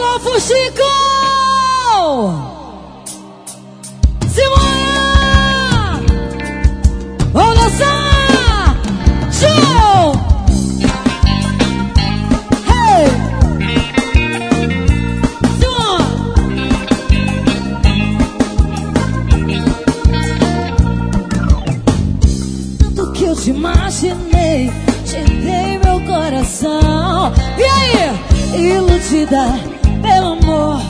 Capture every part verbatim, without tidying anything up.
Adolfo Chico! Simona! Vamos dançar! Show! Hey! Simona! Tanto que eu te imaginei, te dei meu coração. E aí? Iludida pelo amor.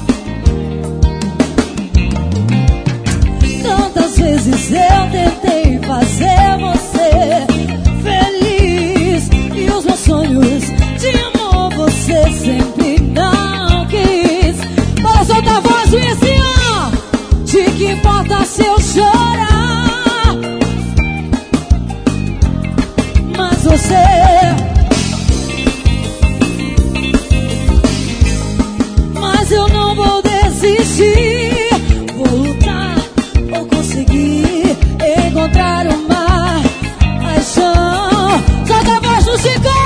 Tantas vezes eu tentei fazer você feliz, e os meus sonhos de amor você sempre não quis. Bora soltar a voz e assim, ó. De que importa se eu chorar? Mas você... Mas eu não vou desistir. Vou lutar, vou conseguir encontrar uma paixão. Solta a voz do Chico!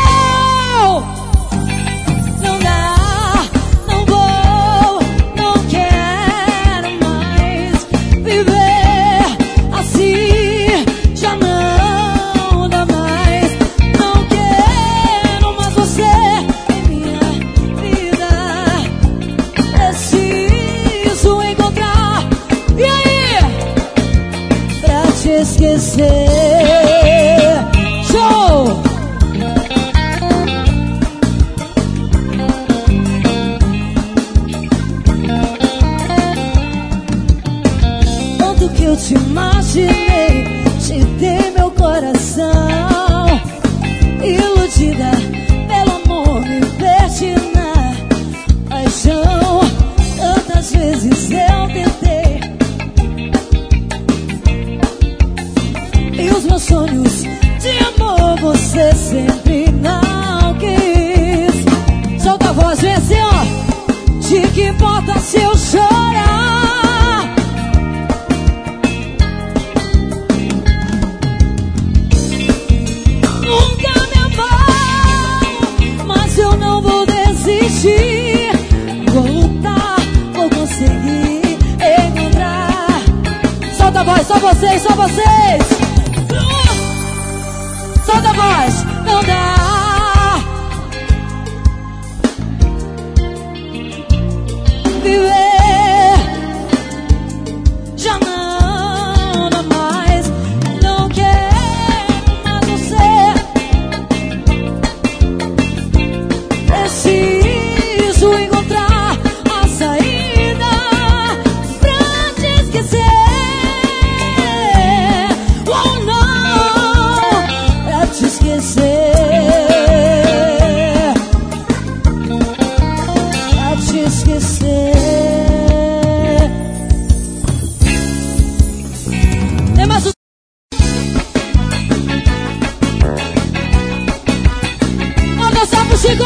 Não dá, não vou, não quero mais viver assim. Já não dá mais. Não quero mais você em minha vida. Preciso encontrar, e aí? Pra te esquecer. Show! Tanto que eu te imaginei, te dei meu coração. Iludida pelo amor, me perdi na paixão. Tantas vezes eu tentei, e os meus sonhos de amor você sempre não quis. Solta a voz, vem assim, ó. De que importa se eu chorar? Nunca me amou, mas eu não vou desistir. Vou lutar, vou conseguir encontrar. Solta a voz, só vocês, só vocês. Solta a voz, não dá. Viver já não dá mais. Não quero mais você. Preciso encontrar a saída pra te esquecer. Oh não, pra te esquecer. Pra te esquecer. Tem mais um. Vamos dançar pro Chico!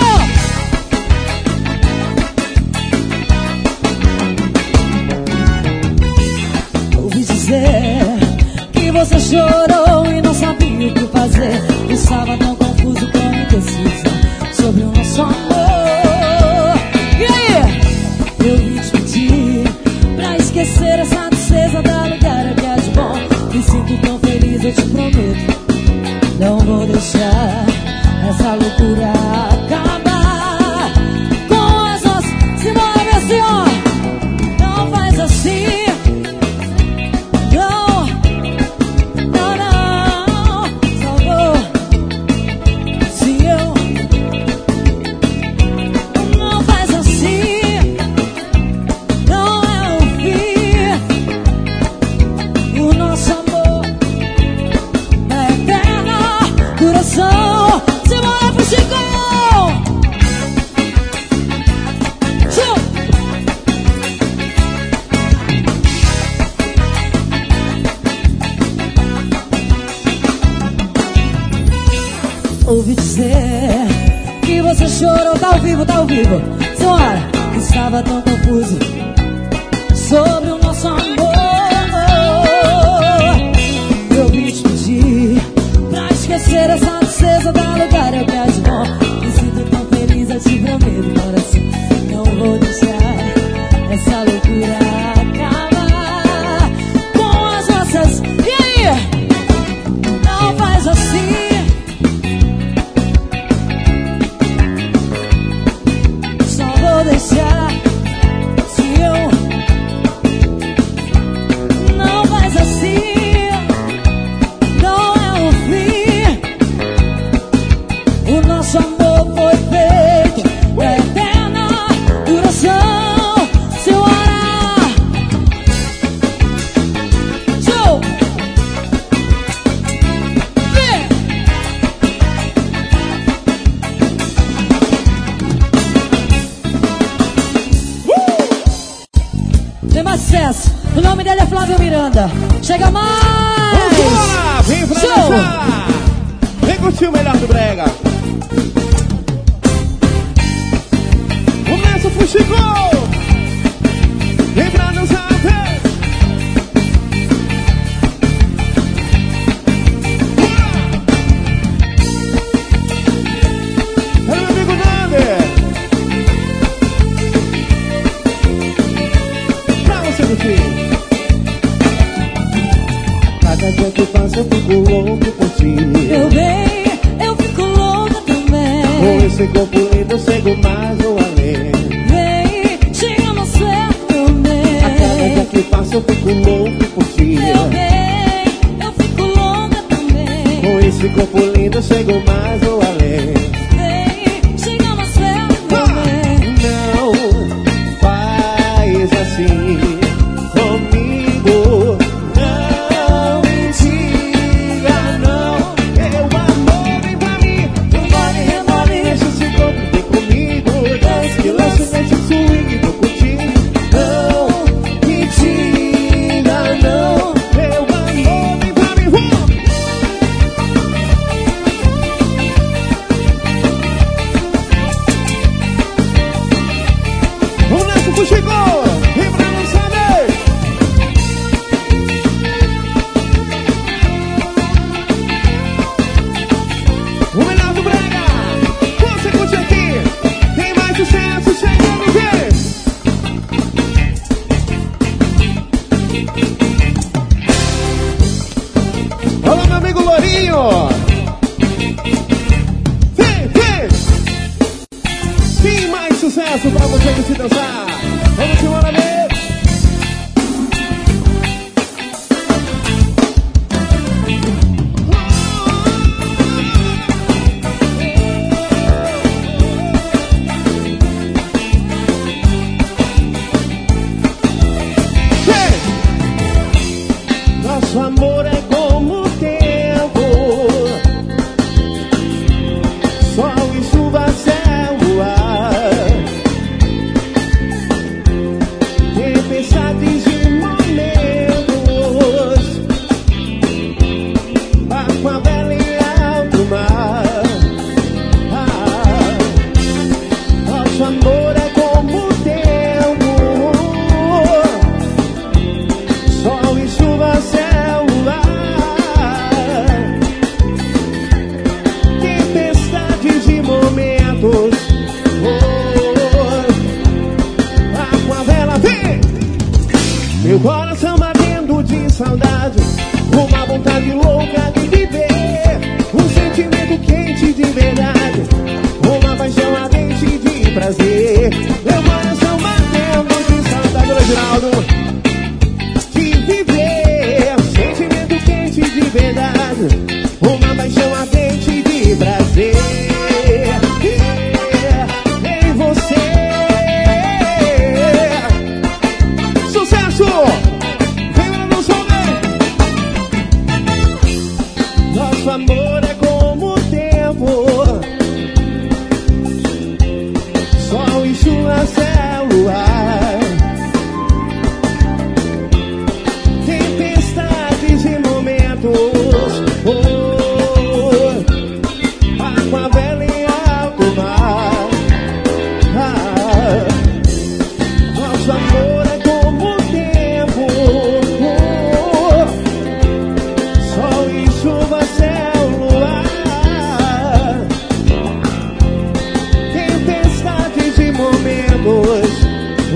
Ouvi dizer que você chorou e não sabia o que fazer. Estava tão confuso com indecisa sobre o nosso amor. E aí? Eu vim te pedir pra esquecer essa tristeza, dar lugar a que é de bom. Me sinto tão feliz, eu te prometo. Não vou deixar essa loucura acabar com as nossas. Simona, vem assim, ó. Não faz assim. Não, não, não. Só vou se eu. Não faz assim. Não é o fim. O nosso amor é eterno. Coração, Simona pro Chico. Show! Ouvi dizer que você chorou, tá ao vivo, tá ao vivo. Senhora, estava tão confuso sobre o nosso amor. Eu vim te pedir pra esquecer essa tristeza, dar lugar ao que é de bom. Me sinto tão feliz, eu te prometo, coração. Não vou deixar sucesso. O nome dele é Flávio Miranda. Chega mais! Vambora! Vem pra Show! dançar! Vem curtir o melhor do brega. Começa pro Chico! Vem pra dançar, vem! Bora! É meu amigo Nander! Pra você curtir! Cada dia que passa eu fico louco por ti. Meu bem, eu fico louca também. Com esse corpo lindo eu chego mais ou além. Vem, chega no céu também. A cada dia que passa eu fico louco por ti. Meu bem, eu fico louca também. Com esse corpo lindo eu chego mais ou além. Vem, chega no céu também. Não faz assim comigo. Não me diga não. Meu amor, vem pra mim. Embora e embora, deixa esse corpo vem comigo. Dance que lança, mexe o swing, vou curtir. Não me diga não. Meu amor, vem pra mim. Vamos! Vamos nessa pro Chico! Vem pra não saber! O melhor do brega! Você curte aqui! Tem mais sucesso chegando, vem! Olá, meu amigo Lourinho! Vem, vem! Tem mais sucesso pra você que se dançar! Vamos embora mesmo! Nosso amor é como o tempo, sol e chuva, céu, ar, tempestades de momentos, barco a vela em alto mar. Ah, nosso amor é como o tempo, sol e chuva, céu, ar, tempestades de momentos. Oh, água, vela, vem! Meu coração batendo de saudade, uma vontade louca de viver, um sentimento quente de verdade, uma paixão ardente de prazer. Meu coração batendo de saudade, Reginaldo, de viver, um sentimento quente de verdade, uma paixão ardente de prazer. Em você, sucesso! Vem lá no som, vem! Nosso amor é como o tempo, sol e chuva, céu, luar, tempestades e momentos. Oh, água, vela em alto mar. Ah, nosso amor é como o tempo, oh, sol e chuva, céu, luar, tempestades e momentos.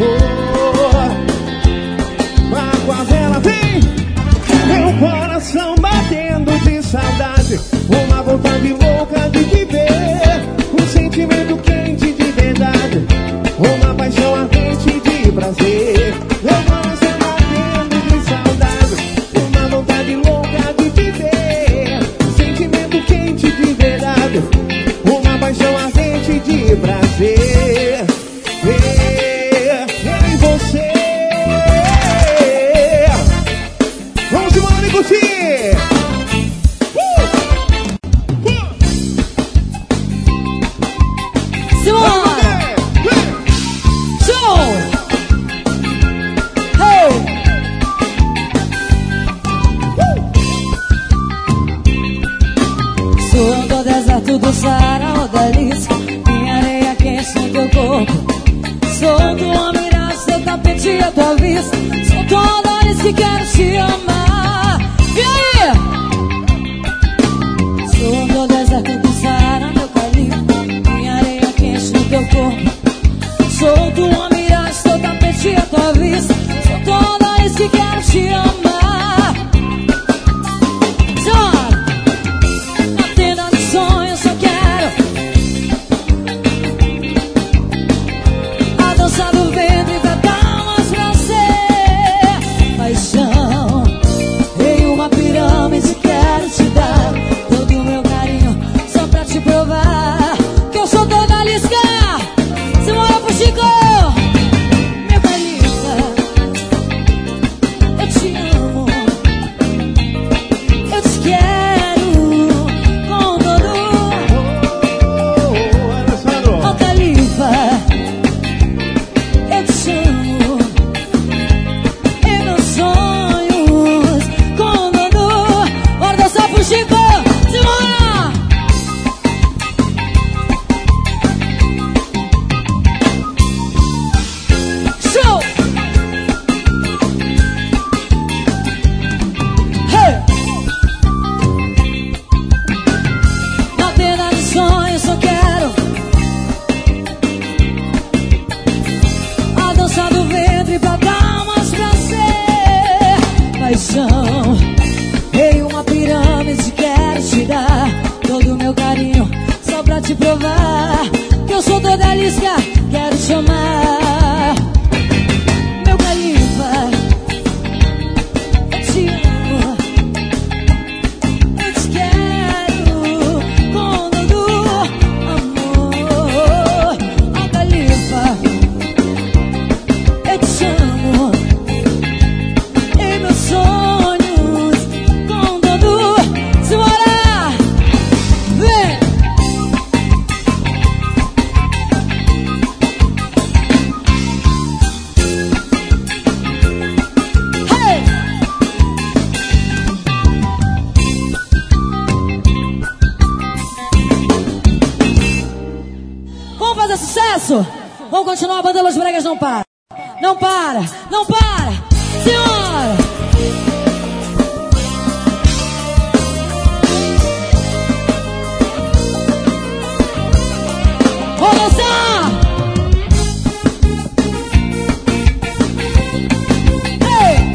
corpo. Sou tua mirada, seu tapete e a tua vista. Sou toda vez que quero te amar. E aí? Sou do deserto do Saara, meu carinho. Minha areia quente no teu corpo. Sou tua mirada, seu tapete e a tua vista. Sou toda vez que quero te amar. Chora! Na tenda dos sonhos eu quero a dança do ventre pra dar umas pra ser paixão. Em uma pirâmide quero te dar todo o meu carinho, só pra te provar que eu sou toda lisca. Se mora pro Chico, meu Califa, eu te amo, eu te quero com todo. Oh, Califa, eu te amo em meus sonhos com todo. Bora dançar pro Chico, se mora! Show! Hey! Na tenda dos sonhos eu quero a dança do ventre pra dar umas pra ser paixão. Em uma pirâmide quero te dar todo o meu carinho, só pra te provar que eu sou toda lisca. Quero te amar, meu Califa, eu te amo, eu te quero com todo amor. Oh, Califa, eu te amo em meus sonhos com todo. Se morar, vem! Hey! Vamos fazer sucesso? Vamos continuar, a banda Los Bregas não para. Não para, não para. Senhora! Vamos dançar! Ei!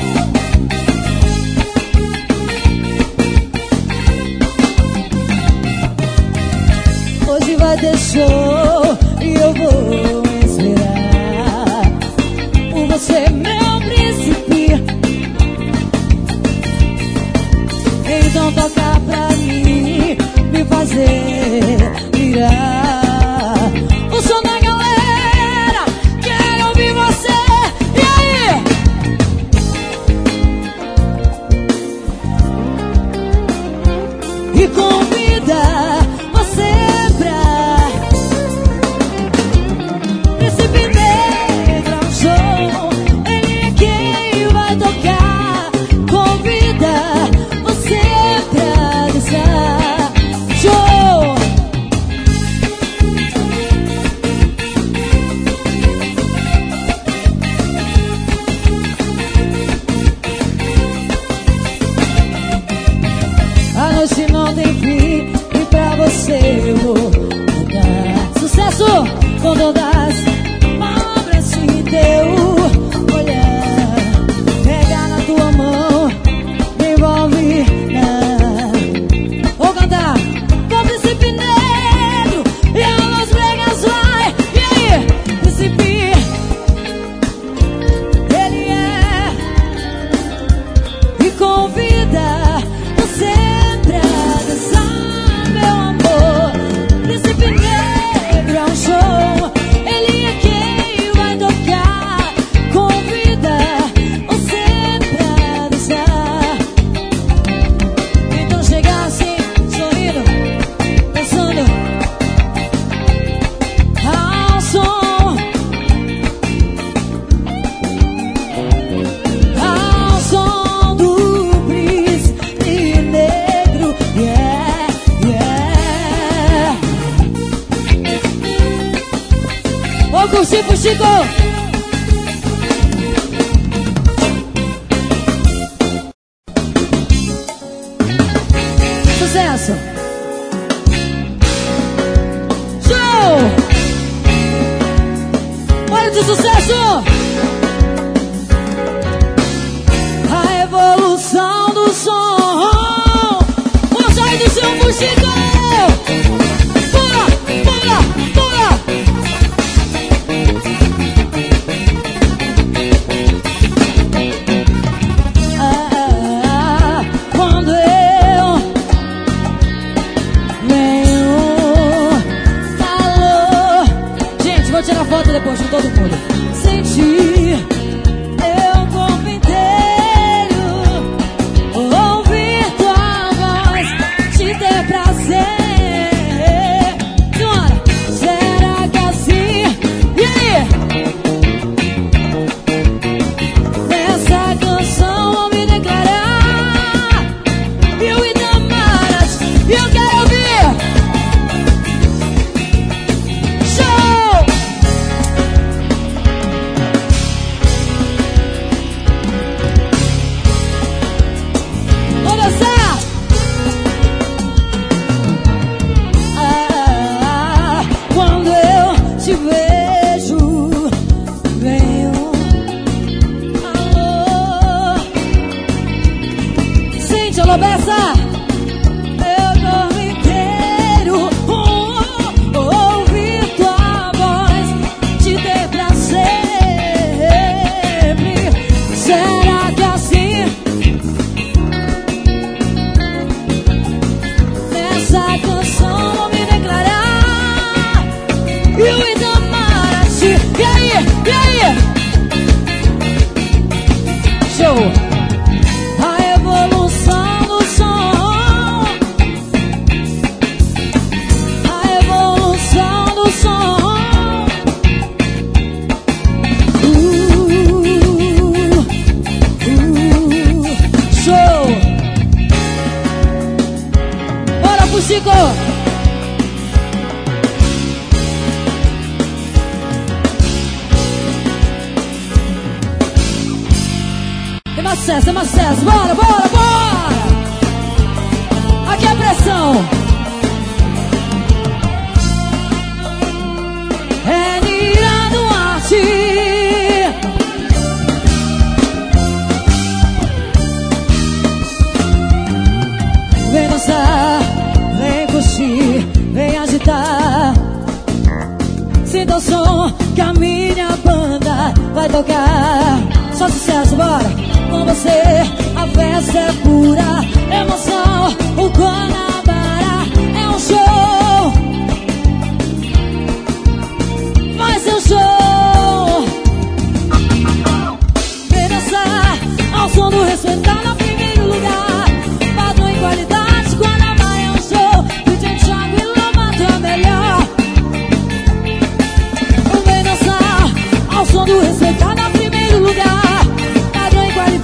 Hoje vai ter show e eu vou esperar por você, meu príncipe. fuxi, fuxico. Sucesso. Show. Olha de sucesso. A evolução do som. O sai do seu fuxico. Pula, pula, pula. Ah, quando eu venho, falou. Gente, vou tirar foto depois com todo mundo. Senti eu corpo inteiro, ouvir tua voz, te ter prazer. Senhora, será que é assim? E aí? Nessa canção vou me declarar. Eu e Damaras, eu quero ouvir. Show! Vou dançar! Ah, quando eu te vejo, venho. Alô, sente a lobessa. Eu corpo inteiro, oh, ouvir tua voz, te ter pra sempre. Será que é assim? Nessa canção vou me declarar. Eu e Damaras. E aí? E aí? Show! A evolução do som. A evolução do som. Uh, uh, show! Bora, Fuxico! Tem mais sucesso, tem mais sucesso. Bora, bora, bora! Aqui é a pressão. É Nira Duarte. Vem dançar, vem curtir, vem agitar. Sinta o som que a minha banda vai tocar. Só sucesso, bora! Com você a festa é pura emoção. O Guanabara é um show. Vai ser um show. Vem dançar ao som do respeitar no primeiro lugar. Padrão em qualidade, Guanabara é um show. D J Thiago e Lobato é melhor. Vem dançar ao som do respeitar no primeiro lugar. Padrão em qualidade.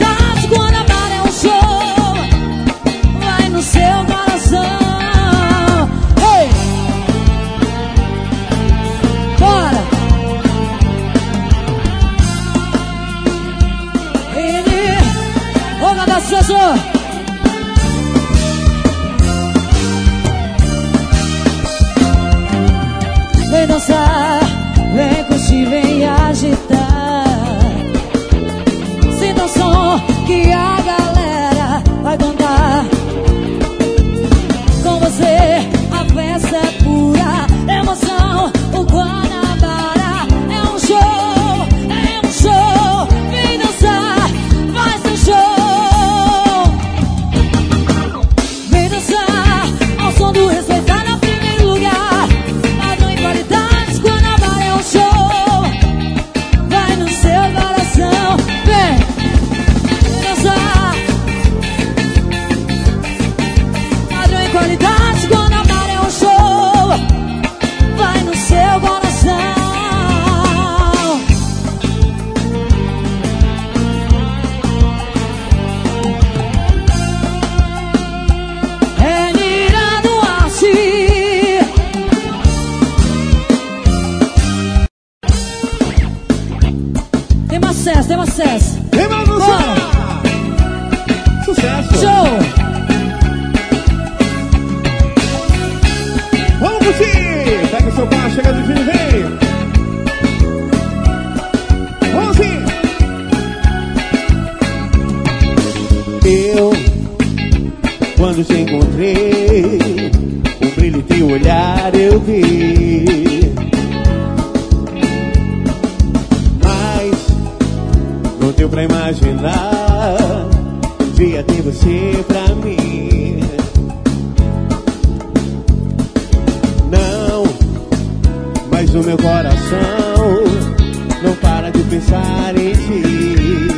Tem mais acesso, tem mais acesso. Tem mais sucesso. Sucesso. Show. Vamos curtir. Pega seu carro, chega do filho, vem. Vamos sim. Eu, quando te encontrei, o brilho em teu olhar eu vi. Mas não deu pra imaginar um dia ter você pra mim. Não, mas o meu coração não para de pensar em ti.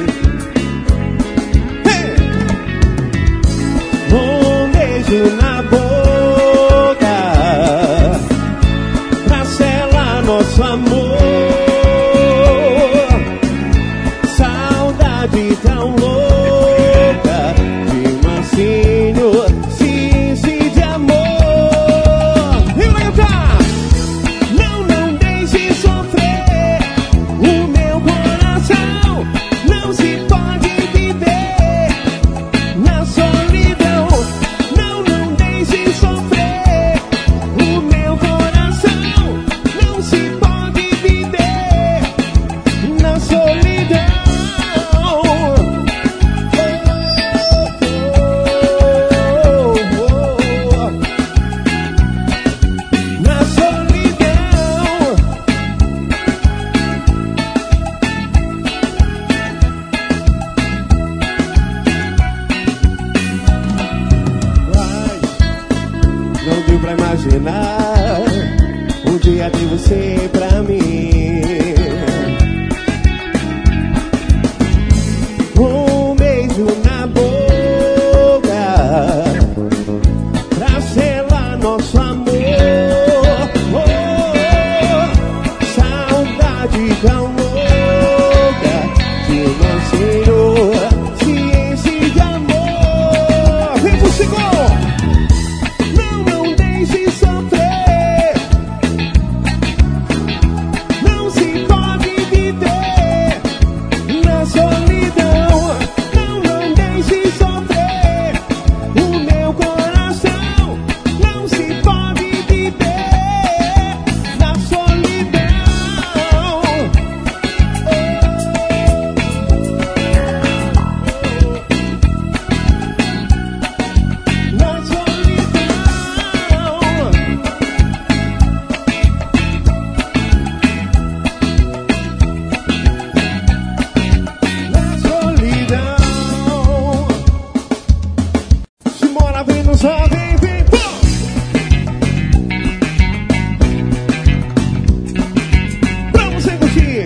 Um beijo na boca pra selar nosso amor. Saudade tão louca de mansinho, sim, sim, de amor. E vai cantar! Não, não deixe sofrer o meu coração. Não se pode viver na solidão. Não, não deixe sofrer o meu coração. Não se pode viver na solidão. Oh, oh, oh, oh. Na solidão. Mas não deu pra imaginar um dia ter você pra mim. Um beijo na boca pra selar nosso amor. Oh, saudade tão louca de uma ciência de amor. Vem pro segundo. Não, não deixe sofrer. Não se pode viver na solidão. Não, não deixe sofrer o meu coração. Não se pode viver na solidão. Na solidão. Na solidão. Se mora vem no sol, vem, vem, pô. Pra você curtir.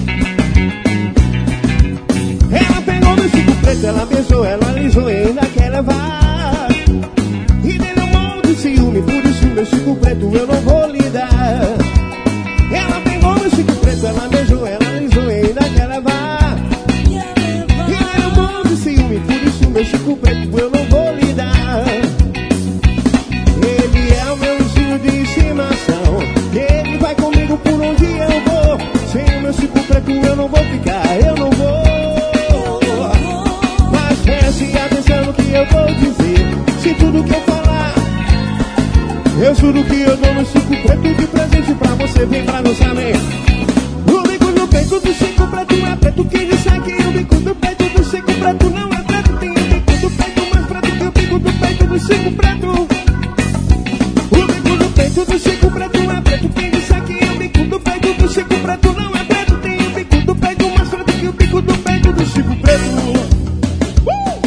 Ela pegou meu chico preto, ela beijou, ela alisou e ainda quer levar. E dele é um monte de ciúme, por isso meu chico preto eu não vou lhe dar. Ela pegou meu chico preto, ela beijou, ela alisou e ainda quer levar. E dele é um monte de ciúme, por isso meu chico preto eu não vou lhe dar. Ele é o meu bichinho de estimação, ele vai comigo por onde eu vou. Sem o meu chico preto eu não vou ficar, eu não vou. Mas preste atenção no que eu vou dizer. Se tudo que eu falar, eu juro que eu dou no chico preto de presente pra você, vem pra não saber. O bico no peito do chico preto é preto, quem disse que o bico do peito do chico preto não é preto. Tem o bico do peito mais preto que o bico do peito do chico preto. O bico do peito do chico preto é preto, quem disse que o bico do peito do chico preto não é preto. Tem o bico do peito mais preto que o bico do peito do chico preto. Uh!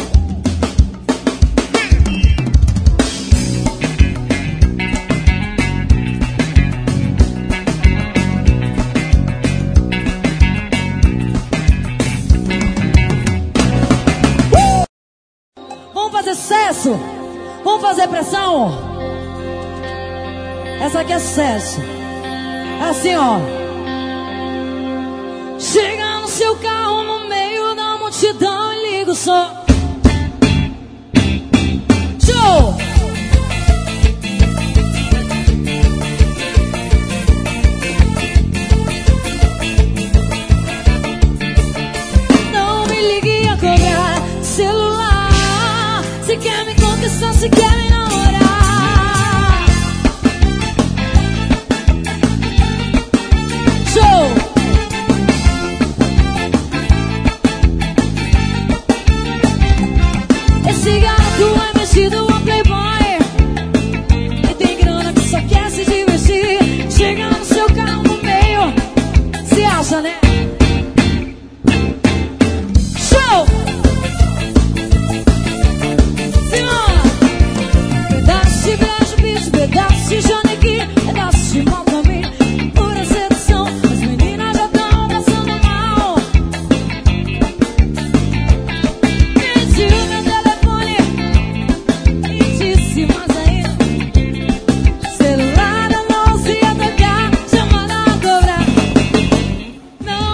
Vamos fazer sucesso? Vamos fazer pressão? Essa aqui é sucesso. É assim, ó. Chega no seu carro no meio da multidão e liga o som. Show! se querem namorar. Show! Esse garoto é mexido, um playboy, e tem grana que só quer se divertir. Chega no seu carro no meio, se acha, né? Show! Senhora! Pedaço de beijo, bicho, pedaço de Johnny, pedaço de mão pra mim, pura sedução. As meninas já tão passando mal. Pediu meu telefone e disse mais ainda: celular eu não se ia tocar, chamada a cobrar. Não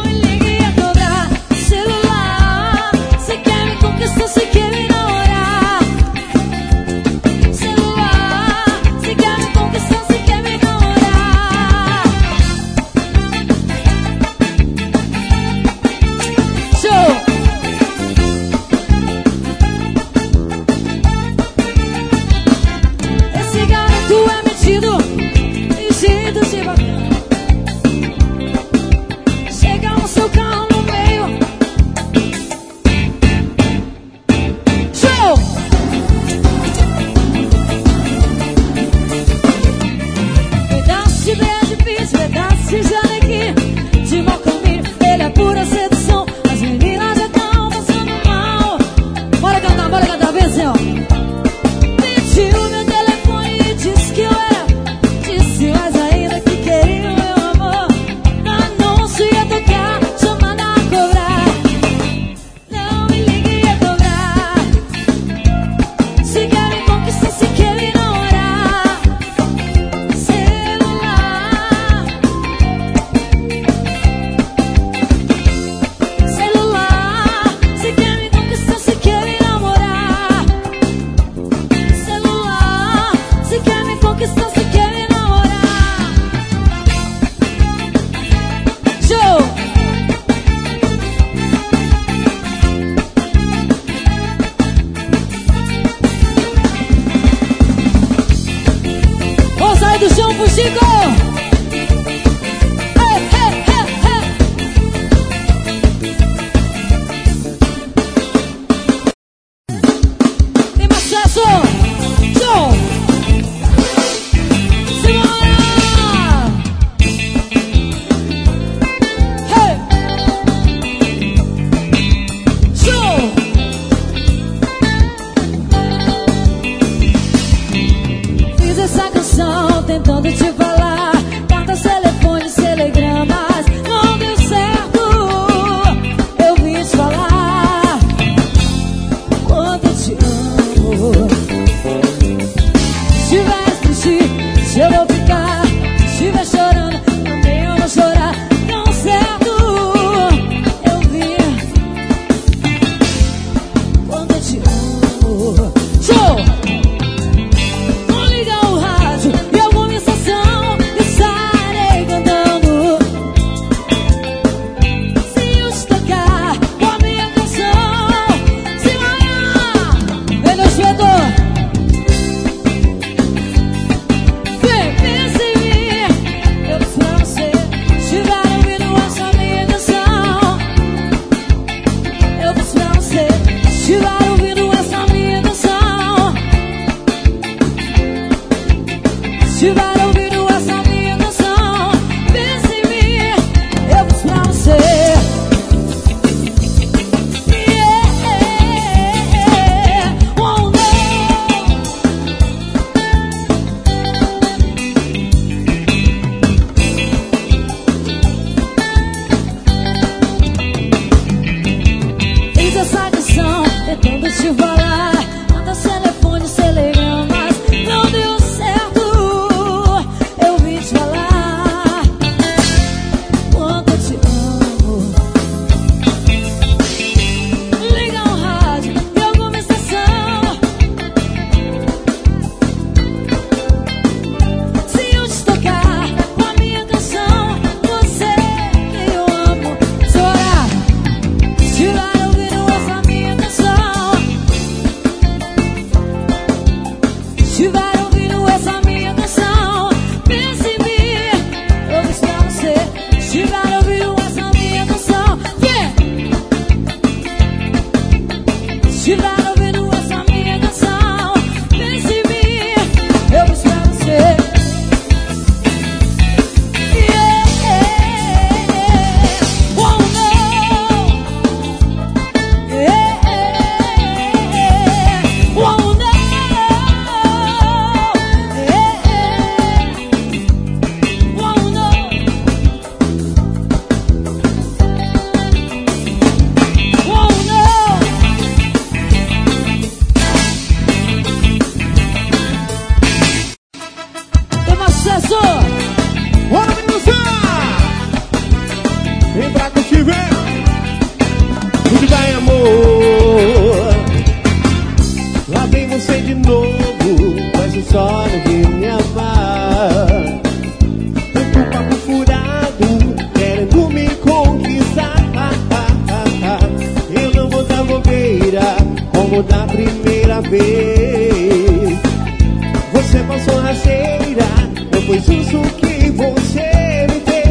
Lá vem você de novo, mas o sonho de me amar. Tanto papo furado, querendo me conquistar. Eu não vou dar bobeira, como da primeira vez. Você passou rasteira, não foi justo que você me fez.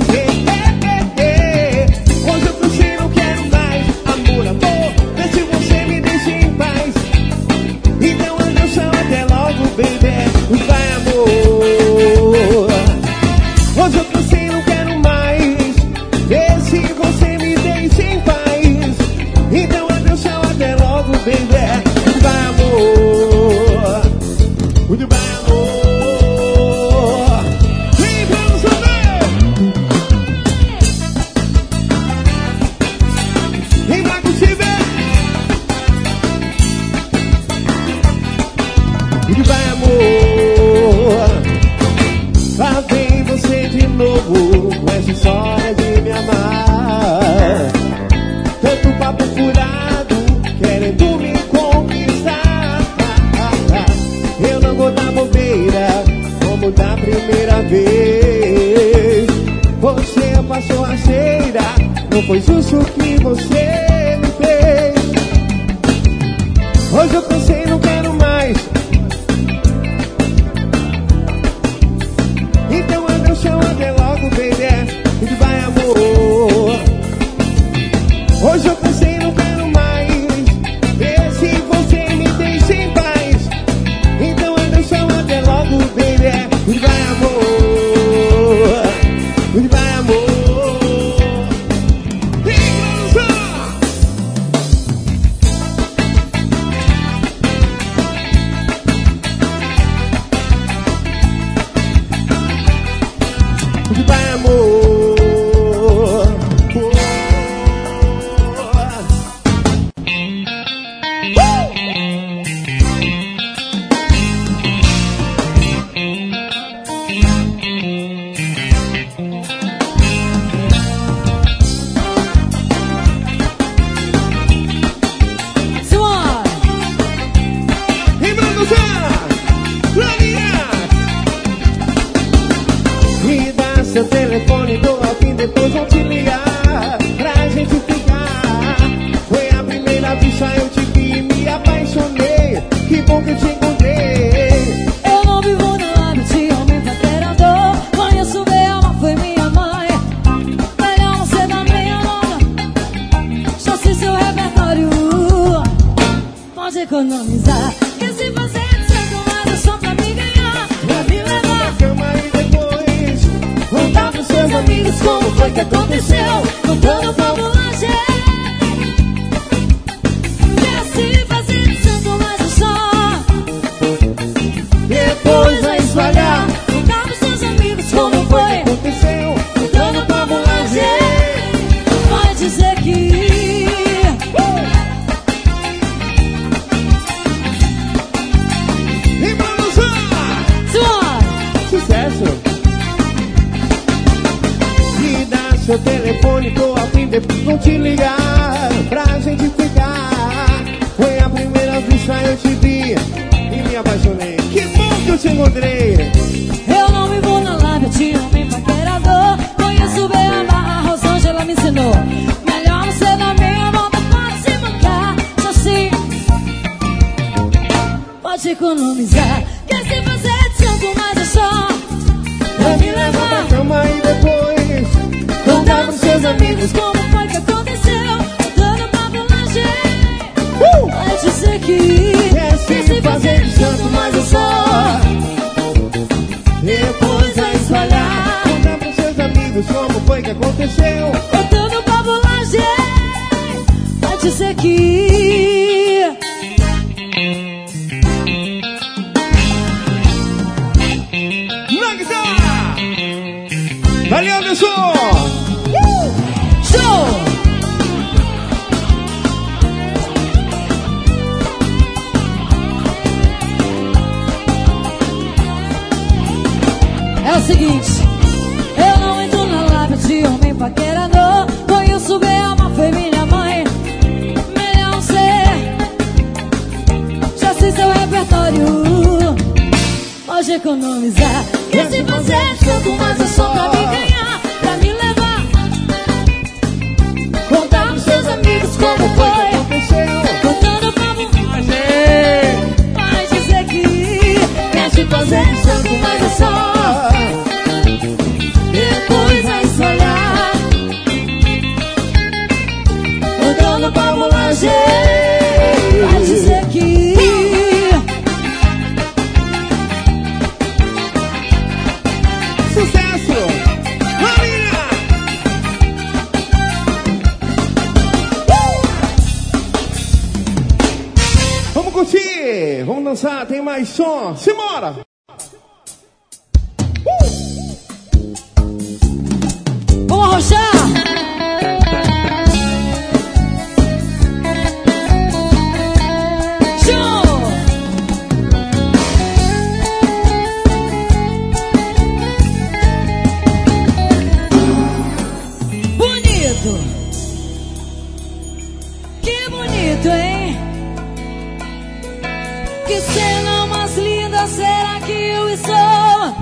Hoje eu cansei, não quero mais amor, amor, vê se você me deixa em paz. Então adeus, até logo, baby, vai amor. Hoje eu cansei, não quero mais, vê se você me deixa em paz. Então adeus, até logo, baby, vai amor. Goodbye, amor. Vem pra nos saber. Vem pra que se vê. Goodbye, amor. Lá vem você de novo, com essa história de me amar. Tanto papo furado, querendo me conquistar. Eu não vou dar bobeira, como da primeira vez. Você passou a ceira, não foi justo o que você me fez. Hoje eu cansei, não quero mais. Então adeus, chão, até logo, baby. E vai, amor. Hoje eu cansei, não quero mais. Vê se você me deixa em paz. Então adeus, chão, até logo, baby. E vai, amor. E vai, amor. Goodbye, amor. Em produção, Clarinha. Me dá seu telefone, tô ao fim, depois vou te ligar pra gente ficar. Foi a primeira vista, eu te vi e me apaixonei. Que bom que eu te encontrei. Eu não vivo na lado de homem paquerador. Conheço bem, ela foi minha mãe. Melhor não ser da minha onda. Só se seu repertório pode economizar. Que se você é santo, mas é só pra me ganhar. Pra me levar Cama e depois contar pros seus amigos como foi que aconteceu. Contando fabulagem. Quer se fazer de santo, mas é só depois vai espalhar. Contar pros seus amigos como foi. aconteceu. Contando fabulagem. Vai dizer que Em produção, suave. sucesso. Me dá seu telefone, tô a fim, depois vou te ligar pra gente ficar. Foi a primeira vista, eu te vi e me apaixonei. Que bom que eu te encontrei. Eu não vivo na lábia de homem paquerador. Conheço bem a barra, a Rosângela me ensinou. Melhor não ser da minha volta, pode se mancar. Só assim pode economizar. Quer se fazer de santo, mas é só pra me Pra levar. cama e depois Contar pros seus amigos como foi que aconteceu. Dando fabulagem. Uh! Vai dizer que Quer se fazer de santo, mas é só depois vai espalhar. Contar pros seus amigos como foi que aconteceu. contando fabulagem. Vai dizer que economizar. E se fazer tanto, mas é só pra me ganhar, pra me levar. Contar pros seus amigos como foi, contando pra você. Vai dizer que quer te fazer tanto, mas é só. Depois vai se olhar, contando pra mulagem. Vai dizer que sucesso! Maria! Uh! Vamos curtir! Vamos dançar, tem mais som! Simbora! Uh! Vamos arrochar! Que bonito, hein? Que cena mais linda será que eu estou?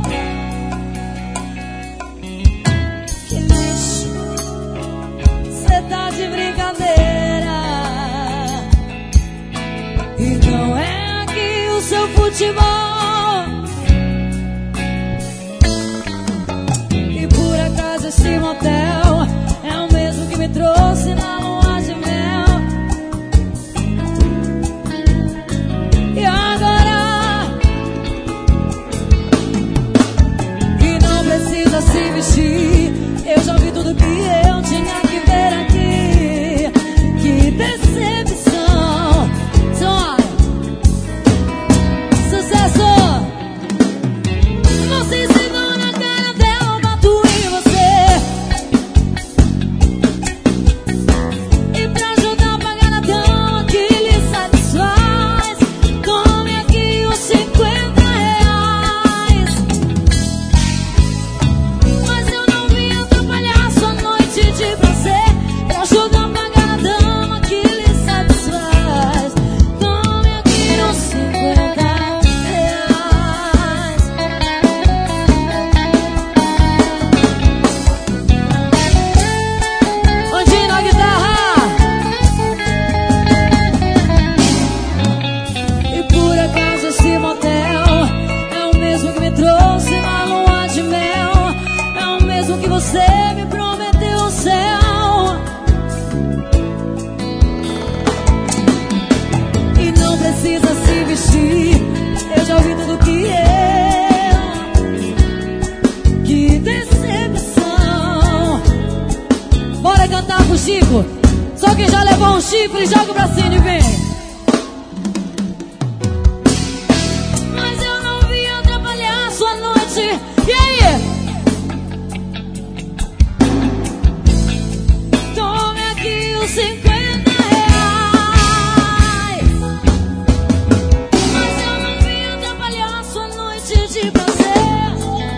Que lixo, cê tá de brincadeira. E não é aqui o seu futebol. E por acaso esse motel é o mesmo que me trouxe na lua de mel. E agora que não precisa se vestir, eu já vi tudo que eu tinha que ver aqui. Que decepção. Só sucesso. Não se ensinou na cara dela, bato em você. E pra ajudar a pagar a dama que lhe satisfaz, tome aqui os cinquenta reais. Mas eu não vim atrapalhar sua noite de prazer. Pra ajudar a pagar a dama que lhe satisfaz, tome aqui os cinquenta reais. Ondinho na guitarra. E por acaso esse motel é o mesmo que me trouxe na lua de mel. É o mesmo que você me prometeu o céu. E não precisa se vestir, eu já ouvi tudo que eu. Que decepção. Bora cantar pro Chico. Só quem já levou um chifre, joga pra cima e vem. Mas eu não vim atrapalhar sua noite. E aí? Tome aqui os cinquenta reais. Mas eu não vim atrapalhar sua noite de prazer.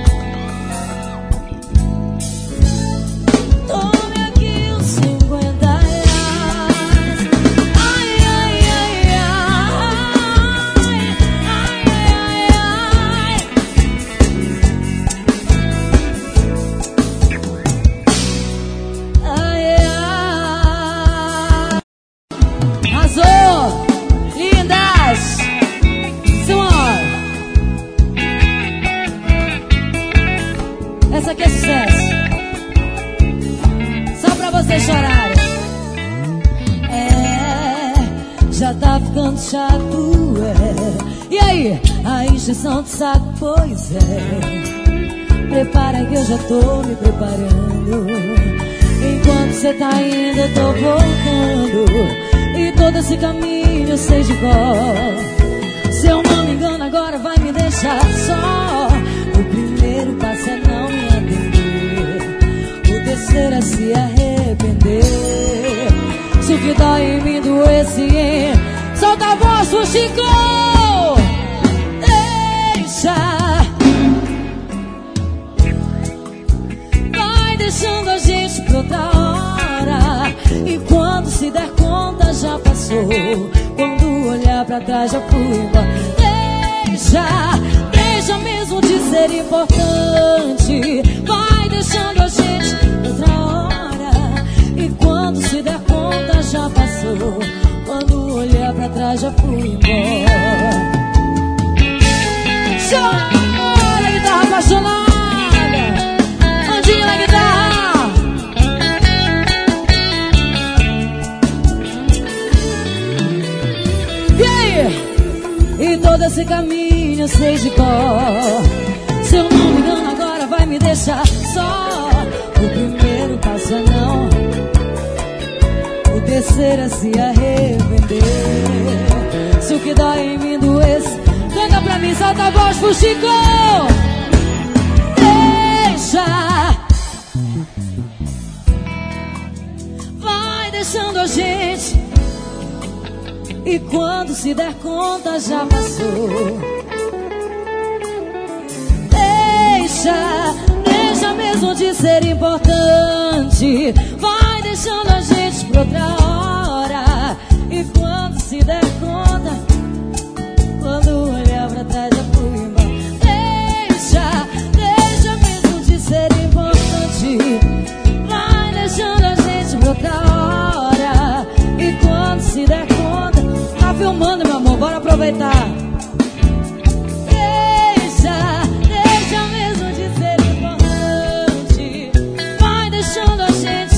Tome aqui os cinquenta reais. Ai, ai, ai, ai. Ai, ai, ai, ai. Ai, ai. Arrasou! Lindas! Senhor! Essa aqui é sucesso. Só pra vocês chorarem. É, já tá ficando chato, é. E aí? A injeção de saco, pois é. Prepara que eu já tô me preparando. Enquanto cê tá indo, eu tô voltando. E todo esse caminho eu sei de cor. Se eu não me engano, agora vai me deixar só. O primeiro passo é não me atender. O terceiro é se arrepender. Se o que dói em mim doer, se solta a voz pro Chico. Deixa. Vai deixando a gente pra outra hora. E quando se der conta já passou. Quando olhar pra trás já fui embora. Deixa, deixa. deixa mesmo de ser importante. Vai deixando a gente outra hora. E quando se der conta já passou. Quando olhar pra trás já fui embora. Chora, guitarra apaixonada. Andinha na guitarra. E aí? E todo esse caminho eu sei de cor. Se eu não me engano agora vai me deixar só. O primeiro passo é não, o terceiro é se arrepender. Se o que dói em mim doesse, canta pra mim, solta a voz pro Chico. Deixa, vai deixando a gente. E quando se der conta já passou. Deixa, deixa mesmo de ser importante. Vai deixando a gente pra outra hora. E quando se der conta, quando olhar pra trás já fui embora. Deixa, deixa mesmo de ser importante. Vai deixando a gente pra outra hora. E quando se der conta, tá filmando, meu amor, bora aproveitar. Deixa, deixa mesmo de ser importante. Vai deixando a gente.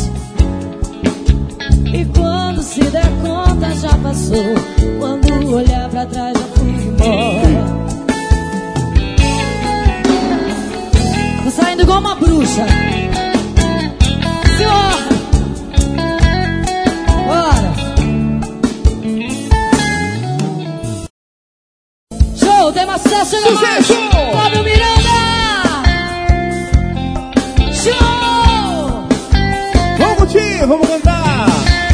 E quando se der conta já passou. Quando olhar pra trás já fui embora. Tô saindo igual uma bruxa. Senhor, bora. Show, tem mais sucesso, chega mais. Fábio Miranda. Show. Vamos curtir, vamos cantar.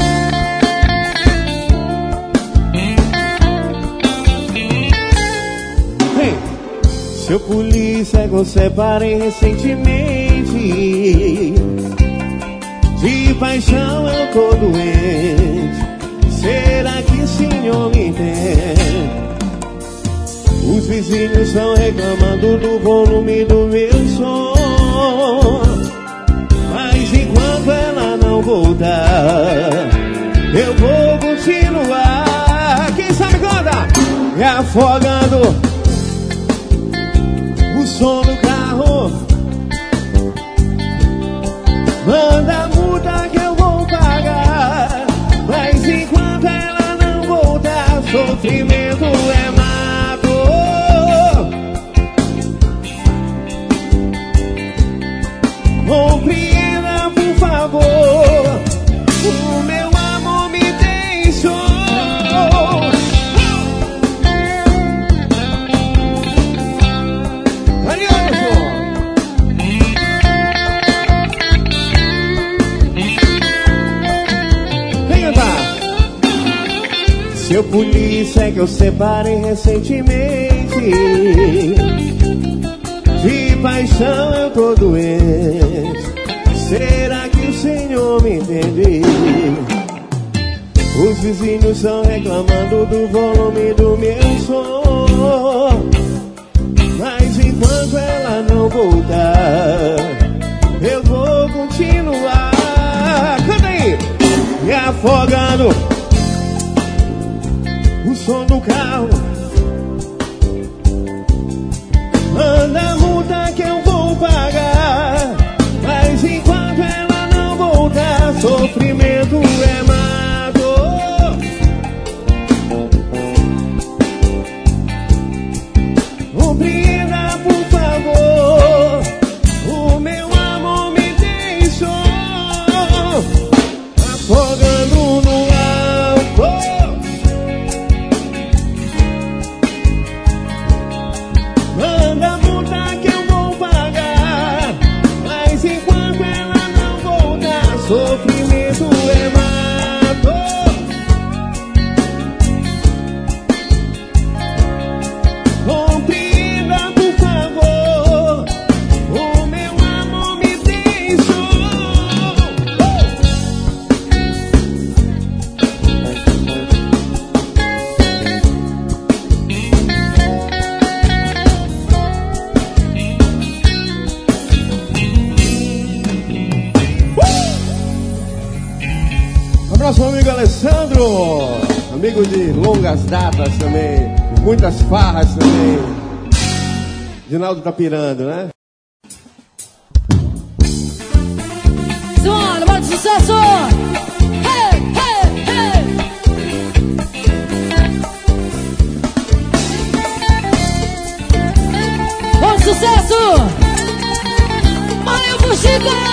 Hey. Seu polícia eu separei recentemente. De paixão eu tô doente. Será que o senhor me entende? Os vizinhos estão reclamando do volume do meu som. Mas enquanto ela não voltar, eu vou continuar. Quem sabe canta? Me afogando o som do carro. Manda a multa que eu vou pagar. Mas enquanto ela não voltar, sofrimento é mais. Compreenda, por favor, o meu amor me deixou. Valioso! Vem cantar. Seu polícia é que eu separei recentemente. De paixão eu tô doente. Será que o senhor me entende? Os vizinhos estão reclamando do volume do meu som. Mas enquanto ela não voltar, eu vou continuar. Canta aí! Me afogando o som do carro. Manda a multa que eu vou pagar. Mas enquanto ela não voltar, sofrimento é má dor. Compreenda, por favor, o meu amor me deixou. Afogando no álcool. Manda a multa que eu vou pagar. Abraço ao amigo Alessandro, amigo de longas datas também, muitas farras também. Ginaldo tá pirando, né? Simbora, bora de sucesso! Hey, hey, hey! Bora de sucesso! Olha o Fuxico!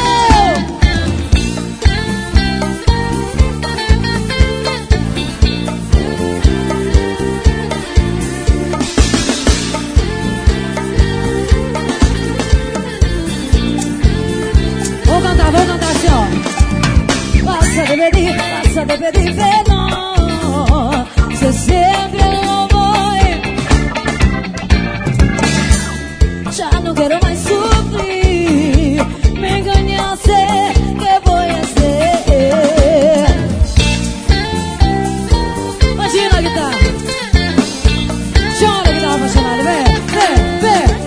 Vou cantar, vou cantar assim, ó. Passa de pedir, passa de pedir perdão. Se sempre lo voy. Ya no quiero más sufrir. Me engañaste, ¿qué voy a hacer? Imagina a guitarra. Chora a guitarra apaixonada, vem, vem, vem.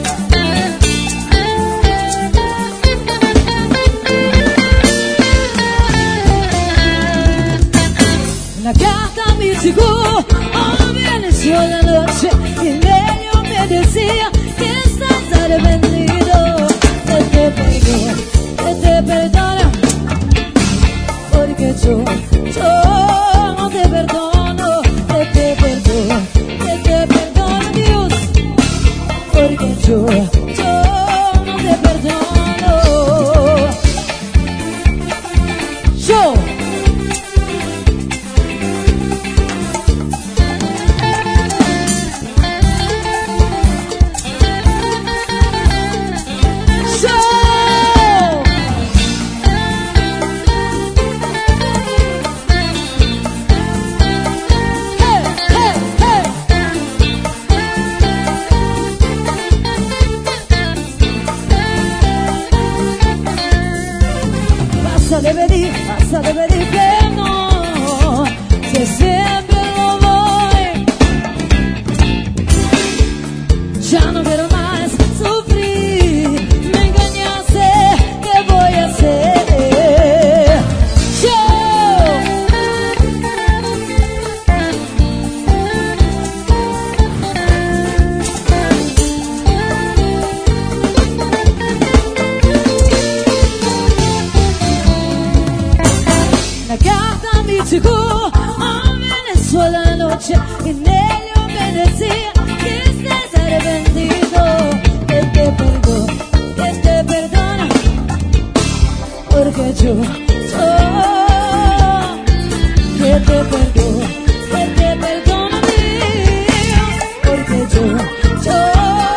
La carta me llegó, oh, amaneció la noche y en ello me decía que estás arrepentido. Que te perdono, que te perdono, porque yo, yo no te perdono. Que te perdono, que te perdono, Dios, porque yo, yo no te perdono. Yo. Pasa de pedir, pasa de pedir perdón. Si siempre lo voy. Ya no quiero más sufrir. Me engañaste, ¿qué voy a hacer? Yo. La carta me llegó, amaneció la noche y en ello me decía que estás arrepentido. Que te perdono, que te perdono, porque yo, yo, que te perdono, que te perdono, Dios, porque yo, yo.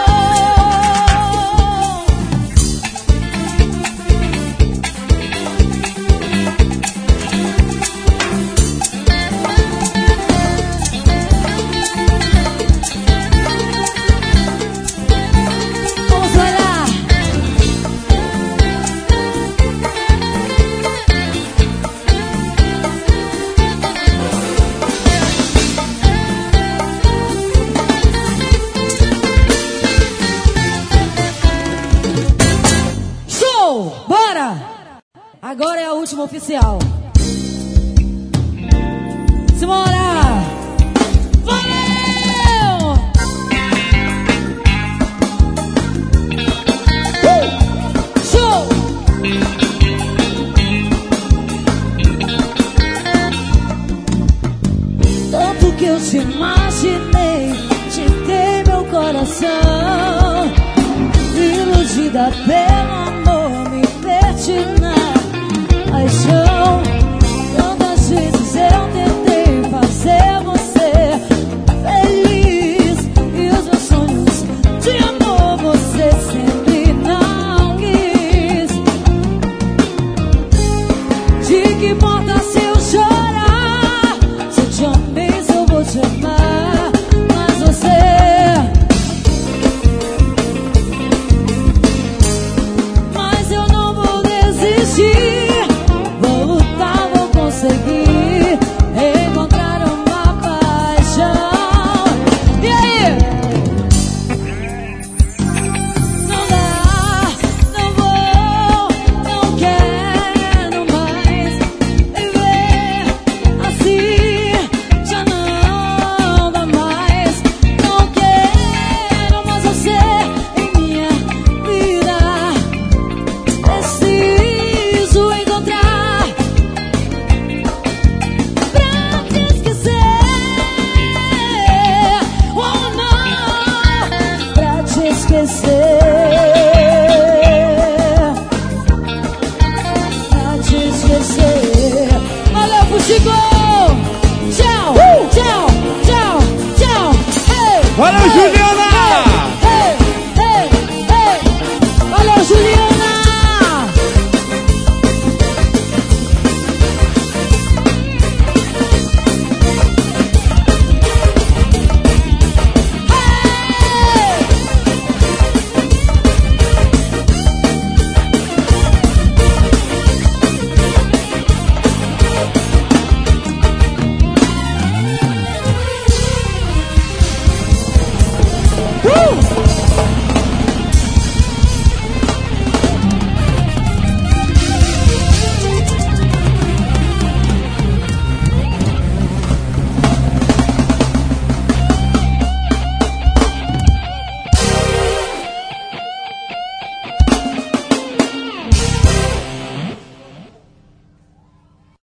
Agora é a última oficial. Simbora! Valeu! Uh! Show! Tanto que eu te imaginei, te dei meu coração. Iludida pelo amor, me perdi na paixão. Tantas vezes eu tentei fazer você feliz, e os meus sonhos de amor você sempre não quis. De que importa se eu chorar? Se eu te amei, se eu vou te amar. Mas você Mas eu não vou desistir. Vou lutar, vou conseguir.